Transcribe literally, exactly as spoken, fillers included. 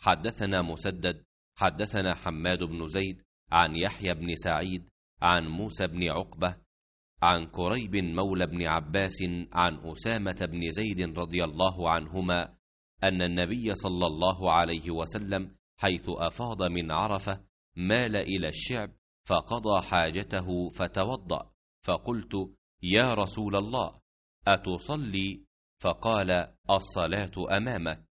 حدثنا مسدد حدثنا حماد بن زيد عن يحيى بن سعيد عن موسى بن عقبة عن كريب مولى بن عباس عن أسامة بن زيد رضي الله عنهما أن النبي صلى الله عليه وسلم حيث أفاض من عرفة مال إلى الشعب فقضى حاجته فتوضأ، فقلت: يا رسول الله، أتصلي؟ فقال: الصلاة أمامك.